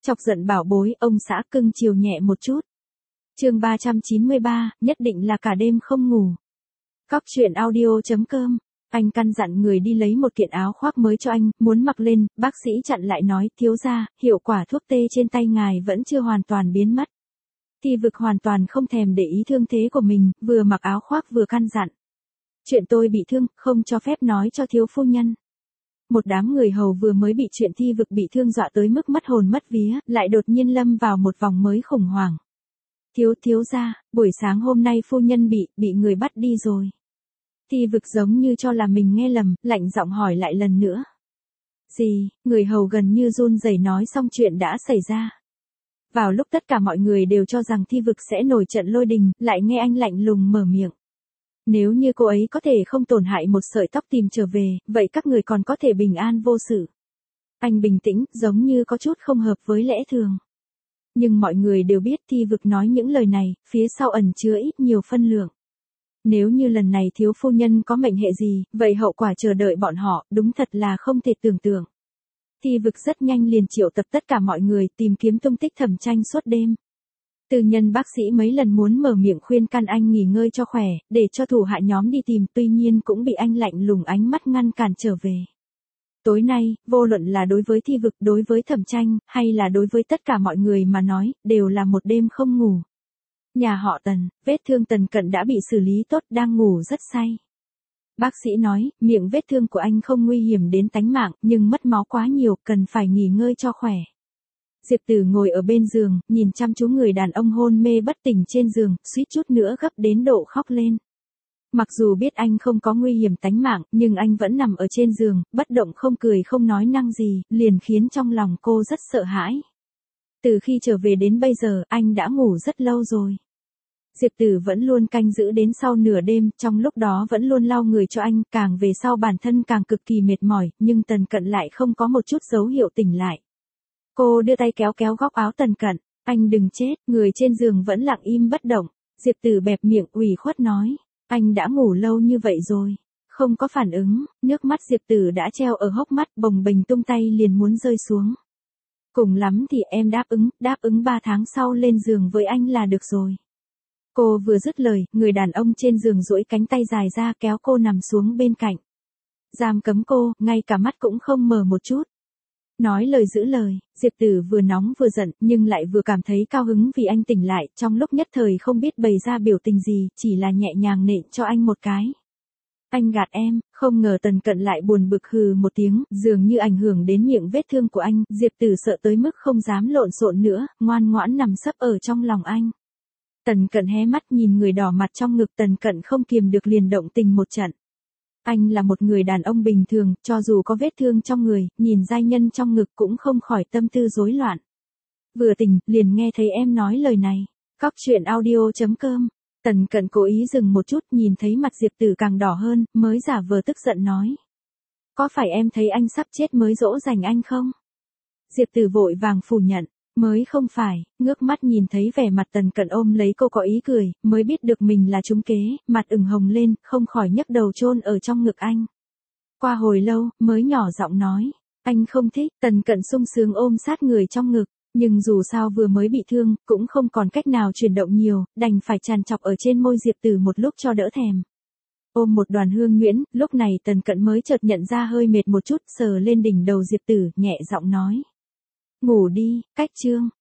Chọc giận bảo bối, ông xã cưng chiều nhẹ một chút. Chương 393, nhất định là cả đêm không ngủ. Cóc truyện audio.com. Anh căn dặn người đi lấy một kiện áo khoác mới cho anh, muốn mặc lên, bác sĩ chặn lại nói, thiếu gia, hiệu quả thuốc tê trên tay ngài vẫn chưa hoàn toàn biến mất. Thi Vực hoàn toàn không thèm để ý thương thế của mình, vừa mặc áo khoác vừa căn dặn. Chuyện tôi bị thương, không cho phép nói cho thiếu phu nhân. Một đám người hầu vừa mới bị chuyện Thi Vực bị thương dọa tới mức mất hồn mất vía, lại đột nhiên lâm vào một vòng mới khủng hoảng. Thiếu gia, buổi sáng hôm nay phu nhân bị người bắt đi rồi. Thi Vực giống như cho là mình nghe lầm, lạnh giọng hỏi lại lần nữa. Gì? Người hầu gần như run rẩy nói xong chuyện đã xảy ra. Vào lúc tất cả mọi người đều cho rằng Thi Vực sẽ nổi trận lôi đình, lại nghe anh lạnh lùng mở miệng. Nếu như cô ấy có thể không tổn hại một sợi tóc tìm trở về, vậy các người còn có thể bình an vô sự. Anh bình tĩnh, giống như có chút không hợp với lẽ thường. Nhưng mọi người đều biết Thi Vực nói những lời này, phía sau ẩn chứa ít nhiều phân lượng. Nếu như lần này thiếu phu nhân có mệnh hệ gì, vậy hậu quả chờ đợi bọn họ, đúng thật là không thể tưởng tượng. Thi Vực rất nhanh liền triệu tập tất cả mọi người tìm kiếm tung tích Thẩm Tranh suốt đêm. Tư nhân bác sĩ mấy lần muốn mở miệng khuyên can anh nghỉ ngơi cho khỏe, để cho thủ hạ nhóm đi tìm, tuy nhiên cũng bị anh lạnh lùng ánh mắt ngăn cản trở về. Tối nay, vô luận là đối với Thi Vực, đối với Thẩm Tranh, hay là đối với tất cả mọi người mà nói, đều là một đêm không ngủ. Nhà họ Tần, vết thương Tần Cận đã bị xử lý tốt, đang ngủ rất say. Bác sĩ nói, miệng vết thương của anh không nguy hiểm đến tánh mạng, nhưng mất máu quá nhiều, cần phải nghỉ ngơi cho khỏe. Diệp Tử ngồi ở bên giường, nhìn chăm chú người đàn ông hôn mê bất tỉnh trên giường, suýt chút nữa gấp đến độ khóc lên. Mặc dù biết anh không có nguy hiểm tánh mạng, nhưng anh vẫn nằm ở trên giường, bất động không cười không nói năng gì, liền khiến trong lòng cô rất sợ hãi. Từ khi trở về đến bây giờ, anh đã ngủ rất lâu rồi. Diệp Tử vẫn luôn canh giữ đến sau nửa đêm, trong lúc đó vẫn luôn lau người cho anh, càng về sau bản thân càng cực kỳ mệt mỏi, nhưng Tần Cận lại không có một chút dấu hiệu tỉnh lại. Cô đưa tay kéo kéo góc áo Tần Cận, anh đừng chết, người trên giường vẫn lặng im bất động. Diệp Tử bẹp miệng ủy khuất nói, anh đã ngủ lâu như vậy rồi, không có phản ứng, nước mắt Diệp Tử đã treo ở hốc mắt, bồng bềnh tung tay liền muốn rơi xuống. Cùng lắm thì em đáp ứng 3 tháng sau lên giường với anh là được rồi. Cô vừa dứt lời, người đàn ông trên giường duỗi cánh tay dài ra kéo cô nằm xuống bên cạnh. Giam cấm cô, ngay cả mắt cũng không mở một chút. Nói lời giữ lời, Diệp Tử vừa nóng vừa giận, nhưng lại vừa cảm thấy cao hứng vì anh tỉnh lại, trong lúc nhất thời không biết bày ra biểu tình gì, chỉ là nhẹ nhàng nện cho anh một cái. Anh gạt em, không ngờ Tần Cận lại buồn bực hừ một tiếng, dường như ảnh hưởng đến miệng vết thương của anh, Diệp Tử sợ tới mức không dám lộn xộn nữa, ngoan ngoãn nằm sấp ở trong lòng anh. Tần Cận hé mắt nhìn người đỏ mặt trong ngực, Tần Cận không kiềm được liền động tình một trận. Anh là một người đàn ông bình thường, cho dù có vết thương trong người, nhìn giai nhân trong ngực cũng không khỏi tâm tư rối loạn. Vừa tỉnh, liền nghe thấy em nói lời này. Cóc truyện audio.com. Tần Cận cố ý dừng một chút, nhìn thấy mặt Diệp Tử càng đỏ hơn, mới giả vờ tức giận nói. Có phải em thấy anh sắp chết mới dỗ dành anh không? Diệp Tử vội vàng phủ nhận. Mới không phải, ngước mắt nhìn thấy vẻ mặt Tần Cận ôm lấy cô có ý cười, mới biết được mình là trúng kế, mặt ửng hồng lên, không khỏi nhấc đầu chôn ở trong ngực anh. Qua hồi lâu, mới nhỏ giọng nói, anh không thích. Tần Cận sung sướng ôm sát người trong ngực, nhưng dù sao vừa mới bị thương, cũng không còn cách nào chuyển động nhiều, đành phải tràn trọc ở trên môi Diệp Tử một lúc cho đỡ thèm. Ôm một đoàn hương nhuyễn, lúc này Tần Cận mới chợt nhận ra hơi mệt một chút, sờ lên đỉnh đầu Diệp Tử, nhẹ giọng nói. Ngủ đi, cách chương.